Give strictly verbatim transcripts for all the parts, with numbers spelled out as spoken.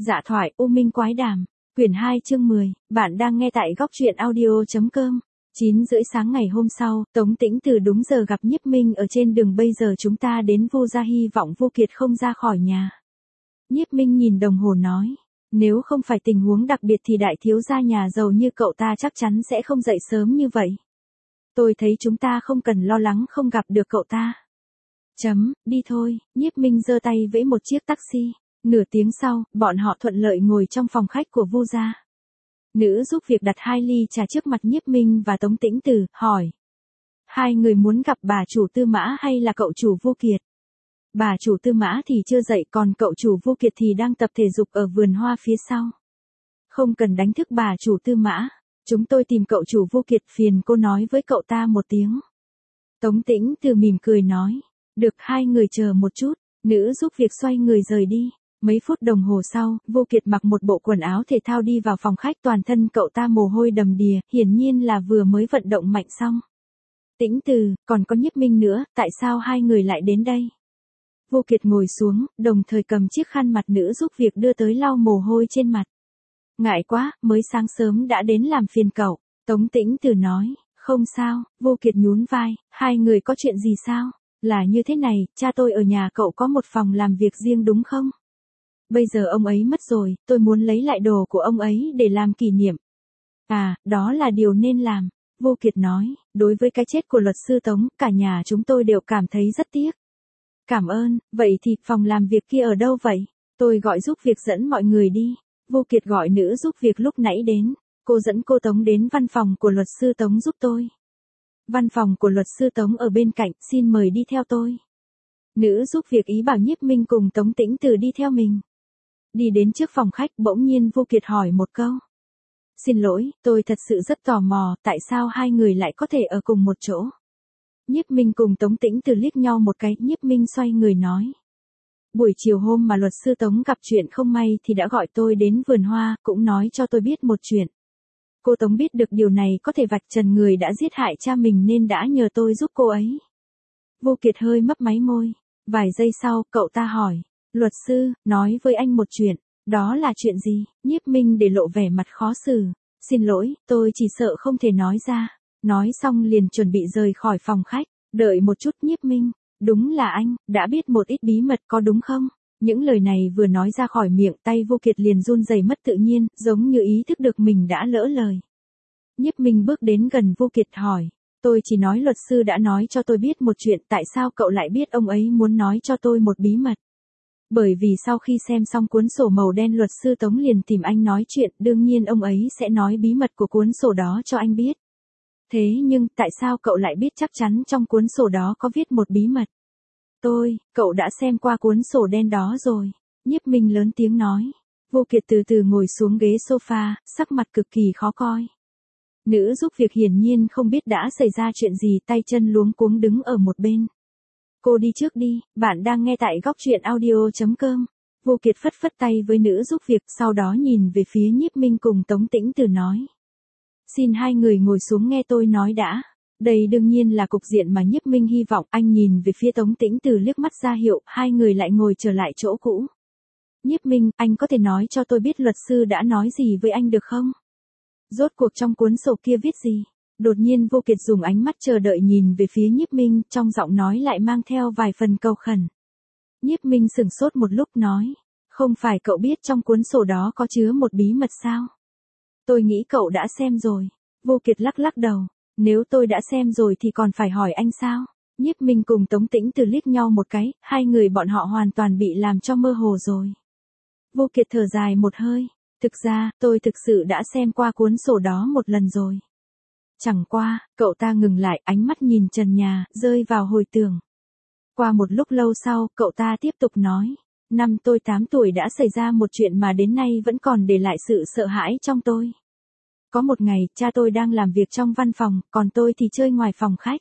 Dạ thoại U Minh Quái Đàm, quyển hai chương mười, bạn đang nghe tại góc truyện audio.com. chín rưỡi sáng ngày hôm sau, Tống Tĩnh Từ đúng giờ gặp Nhiếp Minh ở trên đường. Bây giờ chúng ta đến Vu gia, hy vọng Vu Kiệt không ra khỏi nhà. Nhiếp Minh nhìn đồng hồ nói, nếu không phải tình huống đặc biệt thì đại thiếu gia nhà giàu như cậu ta chắc chắn sẽ không dậy sớm như vậy. Tôi thấy chúng ta không cần lo lắng không gặp được cậu ta. Chấm, đi thôi. Nhiếp Minh giơ tay vẫy một chiếc taxi. Nửa tiếng sau, bọn họ thuận lợi ngồi trong phòng khách của Vu gia. Nữ giúp việc đặt hai ly trà trước mặt Nhiếp Minh và Tống Tĩnh Từ, hỏi. Hai người muốn gặp bà chủ Tư Mã hay là cậu chủ Vu Kiệt? Bà chủ Tư Mã thì chưa dậy, còn cậu chủ Vu Kiệt thì đang tập thể dục ở vườn hoa phía sau. Không cần đánh thức bà chủ Tư Mã. Chúng tôi tìm cậu chủ Vu Kiệt, phiền cô nói với cậu ta một tiếng. Tống Tĩnh Từ mỉm cười nói. Được, hai người chờ một chút. Nữ giúp việc xoay người rời đi. Mấy phút đồng hồ sau, Vu Kiệt mặc một bộ quần áo thể thao đi vào phòng khách, toàn thân cậu ta mồ hôi đầm đìa, hiển nhiên là vừa mới vận động mạnh xong. Tĩnh Từ, còn có Nhiếp Minh nữa, tại sao hai người lại đến đây? Vu Kiệt ngồi xuống, đồng thời cầm chiếc khăn mặt nữ giúp việc đưa tới lau mồ hôi trên mặt. Ngại quá, mới sáng sớm đã đến làm phiền cậu. Tống Tĩnh Từ nói, không sao. Vu Kiệt nhún vai, hai người có chuyện gì sao? Là như thế này, cha tôi ở nhà cậu có một phòng làm việc riêng đúng không? Bây giờ ông ấy mất rồi, tôi muốn lấy lại đồ của ông ấy để làm kỷ niệm. À, đó là điều nên làm. Vu Kiệt nói, đối với cái chết của luật sư Tống, cả nhà chúng tôi đều cảm thấy rất tiếc. Cảm ơn, vậy thì phòng làm việc kia ở đâu vậy? Tôi gọi giúp việc dẫn mọi người đi. Vu Kiệt gọi nữ giúp việc lúc nãy đến. Cô dẫn cô Tống đến văn phòng của luật sư Tống giúp tôi. Văn phòng của luật sư Tống ở bên cạnh, xin mời đi theo tôi. Nữ giúp việc ý bảo Nhiếp Minh cùng Tống Tĩnh Từ đi theo mình. Đi đến trước phòng khách, bỗng nhiên Vu Kiệt hỏi một câu. Xin lỗi, tôi thật sự rất tò mò, tại sao hai người lại có thể ở cùng một chỗ? Nhiếp Minh cùng Tống Tĩnh Từ liếc nhau một cái, Nhiếp Minh xoay người nói. Buổi chiều hôm mà luật sư Tống gặp chuyện không may thì đã gọi tôi đến vườn hoa, cũng nói cho tôi biết một chuyện. Cô Tống biết được điều này có thể vạch trần người đã giết hại cha mình nên đã nhờ tôi giúp cô ấy. Vu Kiệt hơi mấp máy môi. Vài giây sau, cậu ta hỏi. Luật sư, nói với anh một chuyện. Đó là chuyện gì? Nhiếp Minh để lộ vẻ mặt khó xử. Xin lỗi, tôi chỉ sợ không thể nói ra. Nói xong liền chuẩn bị rời khỏi phòng khách. Đợi một chút. Nhiếp Minh. Đúng là anh, đã biết một ít bí mật có đúng không? Những lời này vừa nói ra khỏi miệng, tay Vu Kiệt liền run rẩy mất tự nhiên, giống như ý thức được mình đã lỡ lời. Nhiếp Minh bước đến gần Vu Kiệt hỏi. Tôi chỉ nói luật sư đã nói cho tôi biết một chuyện, tại sao cậu lại biết ông ấy muốn nói cho tôi một bí mật? Bởi vì sau khi xem xong cuốn sổ màu đen luật sư Tống liền tìm anh nói chuyện, đương nhiên ông ấy sẽ nói bí mật của cuốn sổ đó cho anh biết. Thế nhưng, tại sao cậu lại biết chắc chắn trong cuốn sổ đó có viết một bí mật? Tôi, cậu đã xem qua cuốn sổ đen đó rồi. Nhiếp Minh lớn tiếng nói. Vu Kiệt từ từ ngồi xuống ghế sofa, sắc mặt cực kỳ khó coi. Nữ giúp việc hiển nhiên không biết đã xảy ra chuyện gì, tay chân luống cuống đứng ở một bên. Cô đi trước đi, bạn đang nghe tại góc truyện audio.com. Vu Kiệt phất phất tay với nữ giúp việc, sau đó nhìn về phía Nhiếp Minh cùng Tống Tĩnh Từ nói. Xin hai người ngồi xuống nghe tôi nói đã. Đây đương nhiên là cục diện mà Nhiếp Minh hy vọng. Anh nhìn về phía Tống Tĩnh Từ liếc mắt ra hiệu, hai người lại ngồi trở lại chỗ cũ. Nhiếp Minh, anh có thể nói cho tôi biết luật sư đã nói gì với anh được không? Rốt cuộc trong cuốn sổ kia viết gì? Đột nhiên Vu Kiệt dùng ánh mắt chờ đợi nhìn về phía Nhiếp Minh, trong giọng nói lại mang theo vài phần cầu khẩn. Nhiếp Minh sửng sốt một lúc nói. Không phải cậu biết trong cuốn sổ đó có chứa một bí mật sao? Tôi nghĩ cậu đã xem rồi. Vu Kiệt lắc lắc đầu. Nếu tôi đã xem rồi thì còn phải hỏi anh sao? Nhiếp Minh cùng Tống Tĩnh Từ liếc nhau một cái, hai người bọn họ hoàn toàn bị làm cho mơ hồ rồi. Vu Kiệt thở dài một hơi. Thực ra, tôi thực sự đã xem qua cuốn sổ đó một lần rồi. Chẳng qua, cậu ta ngừng lại, ánh mắt nhìn trần nhà, rơi vào hồi tưởng. Qua một lúc lâu sau, cậu ta tiếp tục nói. Năm tôi tám tuổi đã xảy ra một chuyện mà đến nay vẫn còn để lại sự sợ hãi trong tôi. Có một ngày, cha tôi đang làm việc trong văn phòng, còn tôi thì chơi ngoài phòng khách.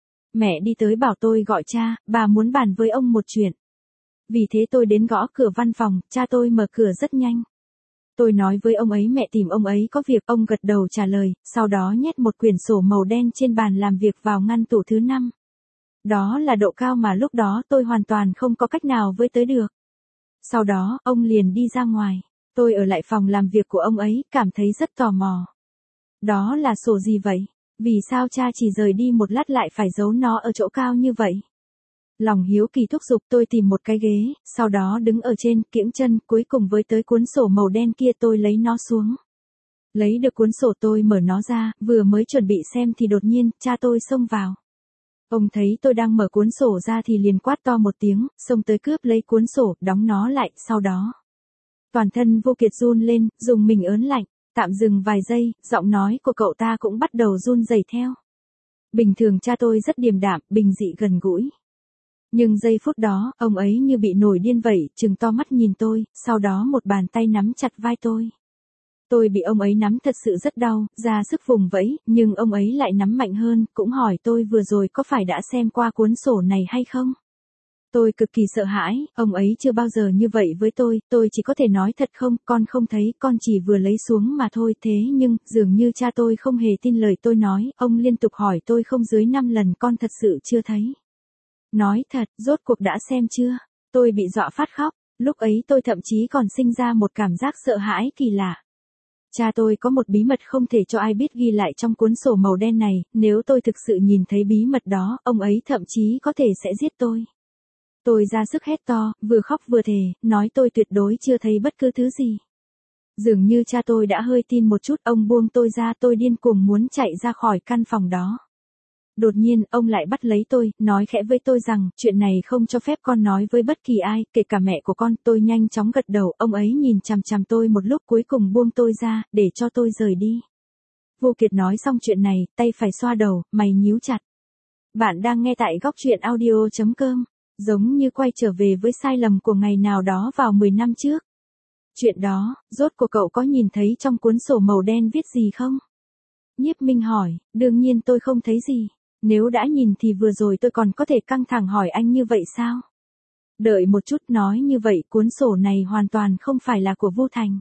Mẹ đi tới bảo tôi gọi cha, bà muốn bàn với ông một chuyện. Vì thế tôi đến gõ cửa văn phòng, cha tôi mở cửa rất nhanh. Tôi nói với ông ấy mẹ tìm ông ấy có việc, ông gật đầu trả lời, sau đó nhét một quyển sổ màu đen trên bàn làm việc vào ngăn tủ thứ năm. Đó là độ cao mà lúc đó tôi hoàn toàn không có cách nào với tới được. Sau đó, ông liền đi ra ngoài. Tôi ở lại phòng làm việc của ông ấy, cảm thấy rất tò mò. Đó là sổ gì vậy? Vì sao cha chỉ rời đi một lát lại phải giấu nó ở chỗ cao như vậy? Lòng hiếu kỳ thúc giục tôi tìm một cái ghế, sau đó đứng ở trên, kiễng chân, cuối cùng với tới cuốn sổ màu đen kia tôi lấy nó xuống. Lấy được cuốn sổ tôi mở nó ra, vừa mới chuẩn bị xem thì đột nhiên, cha tôi xông vào. Ông thấy tôi đang mở cuốn sổ ra thì liền quát to một tiếng, xông tới cướp lấy cuốn sổ, đóng nó lại, sau đó. Toàn thân Vô Kiệt run lên, dùng mình ớn lạnh, tạm dừng vài giây, giọng nói của cậu ta cũng bắt đầu run rẩy theo. Bình thường cha tôi rất điềm đạm, bình dị gần gũi. Nhưng giây phút đó, ông ấy như bị nổi điên vậy, trừng to mắt nhìn tôi, sau đó một bàn tay nắm chặt vai tôi. Tôi bị ông ấy nắm thật sự rất đau, ra sức vùng vẫy, nhưng ông ấy lại nắm mạnh hơn, cũng hỏi tôi vừa rồi có phải đã xem qua cuốn sổ này hay không? Tôi cực kỳ sợ hãi, ông ấy chưa bao giờ như vậy với tôi, tôi chỉ có thể nói thật không, con không thấy, con chỉ vừa lấy xuống mà thôi. Thế nhưng, dường như cha tôi không hề tin lời tôi nói, ông liên tục hỏi tôi không dưới năm lần, con thật sự chưa thấy. Nói thật, rốt cuộc đã xem chưa? Tôi bị dọa phát khóc, lúc ấy tôi thậm chí còn sinh ra một cảm giác sợ hãi kỳ lạ. Cha tôi có một bí mật không thể cho ai biết ghi lại trong cuốn sổ màu đen này, nếu tôi thực sự nhìn thấy bí mật đó, ông ấy thậm chí có thể sẽ giết tôi. Tôi ra sức hét to, vừa khóc vừa thề, nói tôi tuyệt đối chưa thấy bất cứ thứ gì. Dường như cha tôi đã hơi tin một chút, ông buông tôi ra, tôi điên cuồng muốn chạy ra khỏi căn phòng đó. Đột nhiên, ông lại bắt lấy tôi, nói khẽ với tôi rằng, chuyện này không cho phép con nói với bất kỳ ai, kể cả mẹ của con. Tôi nhanh chóng gật đầu, ông ấy nhìn chằm chằm tôi một lúc cuối cùng buông tôi ra, để cho tôi rời đi. Vô Kiệt nói xong chuyện này, tay phải xoa đầu, mày nhíu chặt. Bạn đang nghe tại góc truyện audio chấm com, giống như quay trở về với sai lầm của ngày nào đó vào mười năm trước. Chuyện đó, rốt cuộc cậu có nhìn thấy trong cuốn sổ màu đen viết gì không? Nhiếp Minh hỏi, đương nhiên tôi không thấy gì. Nếu đã nhìn thì vừa rồi tôi còn có thể căng thẳng hỏi anh như vậy sao? Đợi một chút, nói như vậy cuốn sổ này hoàn toàn không phải là của Vu Thành,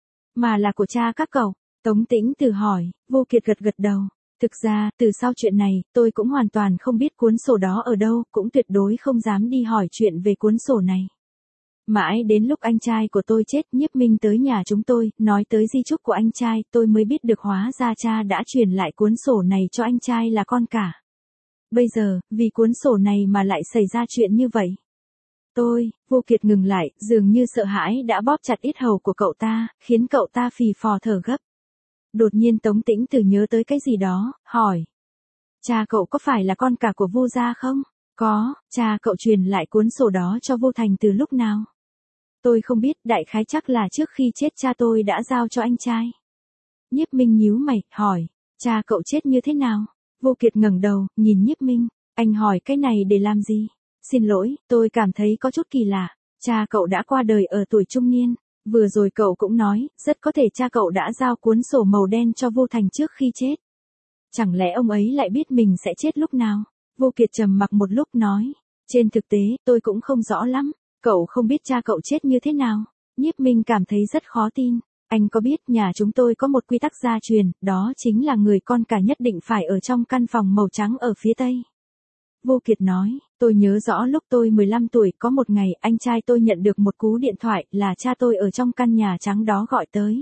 mà là của cha các cậu. Tống Tĩnh Từ hỏi, Vô Kiệt gật gật đầu. Thực ra, từ sau chuyện này, tôi cũng hoàn toàn không biết cuốn sổ đó ở đâu, cũng tuyệt đối không dám đi hỏi chuyện về cuốn sổ này. Mãi đến lúc anh trai của tôi chết, Nhiếp Minh tới nhà chúng tôi, nói tới di chúc của anh trai, tôi mới biết được hóa ra cha đã truyền lại cuốn sổ này cho anh trai là con cả. Bây giờ, vì cuốn sổ này mà lại xảy ra chuyện như vậy. Tôi, Vô Kiệt ngừng lại, dường như sợ hãi đã bóp chặt yết hầu của cậu ta, khiến cậu ta phì phò thở gấp. Đột nhiên Tống Tĩnh Từ nhớ tới cái gì đó, hỏi. Cha cậu có phải là con cả của Vu gia không? Có, cha cậu truyền lại cuốn sổ đó cho Vu Thành từ lúc nào? Tôi không biết, đại khái chắc là trước khi chết cha tôi đã giao cho anh trai. Nhiếp Minh nhíu mày, hỏi. Cha cậu chết như thế nào? Vô Kiệt ngẩng đầu, nhìn Nhiếp Minh. Anh hỏi cái này để làm gì? Xin lỗi, tôi cảm thấy có chút kỳ lạ. Cha cậu đã qua đời ở tuổi trung niên. Vừa rồi cậu cũng nói, rất có thể cha cậu đã giao cuốn sổ màu đen cho Vô Thành trước khi chết. Chẳng lẽ ông ấy lại biết mình sẽ chết lúc nào? Vô Kiệt trầm mặc một lúc nói. Trên thực tế, tôi cũng không rõ lắm. Cậu không biết cha cậu chết như thế nào? Nhiếp Minh cảm thấy rất khó tin. Anh có biết nhà chúng tôi có một quy tắc gia truyền, đó chính là người con cả nhất định phải ở trong căn phòng màu trắng ở phía tây. Vô Kiệt nói, tôi nhớ rõ lúc tôi mười lăm tuổi có một ngày anh trai tôi nhận được một cú điện thoại là cha tôi ở trong căn nhà trắng đó gọi tới.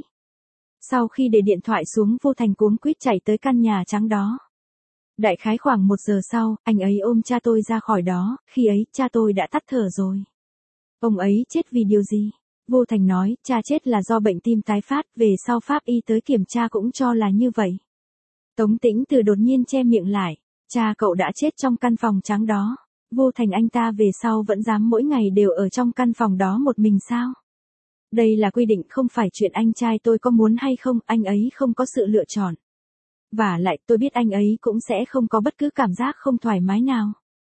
Sau khi để điện thoại xuống Vô Thành cuống quýt chạy tới căn nhà trắng đó. Đại khái khoảng một giờ sau, anh ấy ôm cha tôi ra khỏi đó, khi ấy cha tôi đã tắt thở rồi. Ông ấy chết vì điều gì? Vô Thành nói, cha chết là do bệnh tim tái phát, về sau pháp y tới kiểm tra cũng cho là như vậy. Tống Tĩnh Từ đột nhiên che miệng lại, cha cậu đã chết trong căn phòng trắng đó. Vô Thành anh ta về sau vẫn dám mỗi ngày đều ở trong căn phòng đó một mình sao? Đây là quy định, không phải chuyện anh trai tôi có muốn hay không, anh ấy không có sự lựa chọn. Vả lại tôi biết anh ấy cũng sẽ không có bất cứ cảm giác không thoải mái nào.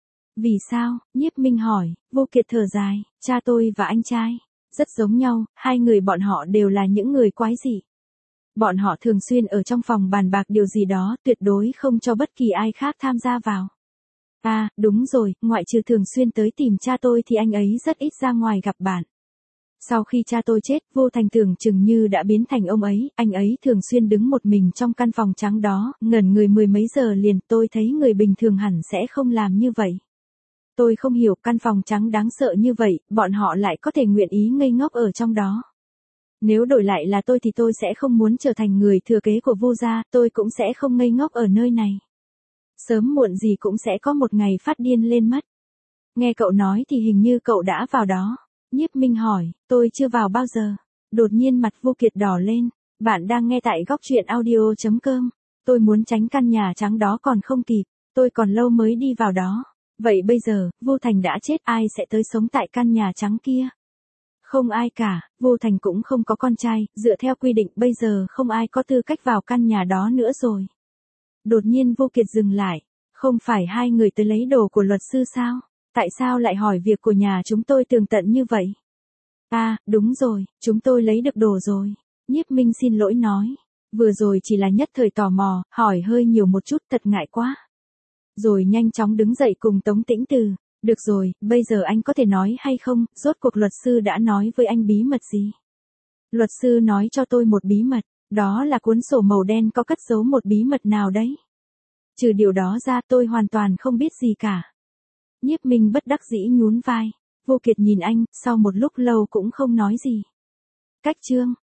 Vì sao? Nhiếp Minh hỏi. Vô Kiệt thở dài, cha tôi và anh trai rất giống nhau, hai người bọn họ đều là những người quái dị. Bọn họ thường xuyên ở trong phòng bàn bạc điều gì đó, tuyệt đối không cho bất kỳ ai khác tham gia vào. À, đúng rồi, ngoại trừ thường xuyên tới tìm cha tôi thì anh ấy rất ít ra ngoài gặp bạn. Sau khi cha tôi chết, Vô Thành tưởng chừng như đã biến thành ông ấy, anh ấy thường xuyên đứng một mình trong căn phòng trắng đó, ngẩn người mười mấy giờ liền. Tôi thấy người bình thường hẳn sẽ không làm như vậy. Tôi không hiểu, căn phòng trắng đáng sợ như vậy, bọn họ lại có thể nguyện ý ngây ngốc ở trong đó. Nếu đổi lại là tôi thì tôi sẽ không muốn trở thành người thừa kế của Vu gia, tôi cũng sẽ không ngây ngốc ở nơi này. Sớm muộn gì cũng sẽ có một ngày phát điên lên mất. Nghe cậu nói thì hình như cậu đã vào đó. Nhiếp Minh hỏi, tôi chưa vào bao giờ. Đột nhiên mặt Vu Kiệt đỏ lên. Bạn đang nghe tại góc truyện audio chấm com. Tôi muốn tránh căn nhà trắng đó còn không kịp. Tôi còn lâu mới đi vào đó. Vậy bây giờ, Vu Thành đã chết, ai sẽ tới sống tại căn nhà trắng kia? Không ai cả, Vu Thành cũng không có con trai, dựa theo quy định bây giờ không ai có tư cách vào căn nhà đó nữa rồi. Đột nhiên Vu Kiệt dừng lại. Không phải hai người tới lấy đồ của luật sư sao? Tại sao lại hỏi việc của nhà chúng tôi tường tận như vậy? À, đúng rồi, chúng tôi lấy được đồ rồi. Nhiếp Minh xin lỗi nói. Vừa rồi chỉ là nhất thời tò mò, hỏi hơi nhiều một chút, thật ngại quá. Rồi nhanh chóng đứng dậy cùng Tống Tĩnh Từ. Được rồi, bây giờ anh có thể nói hay không, rốt cuộc luật sư đã nói với anh bí mật gì? Luật sư nói cho tôi một bí mật, đó là cuốn sổ màu đen có cất giấu một bí mật nào đấy. Trừ điều đó ra tôi hoàn toàn không biết gì cả. Nhiếp Minh bất đắc dĩ nhún vai. Vô Kiệt nhìn anh, sau một lúc lâu cũng không nói gì. Cách chương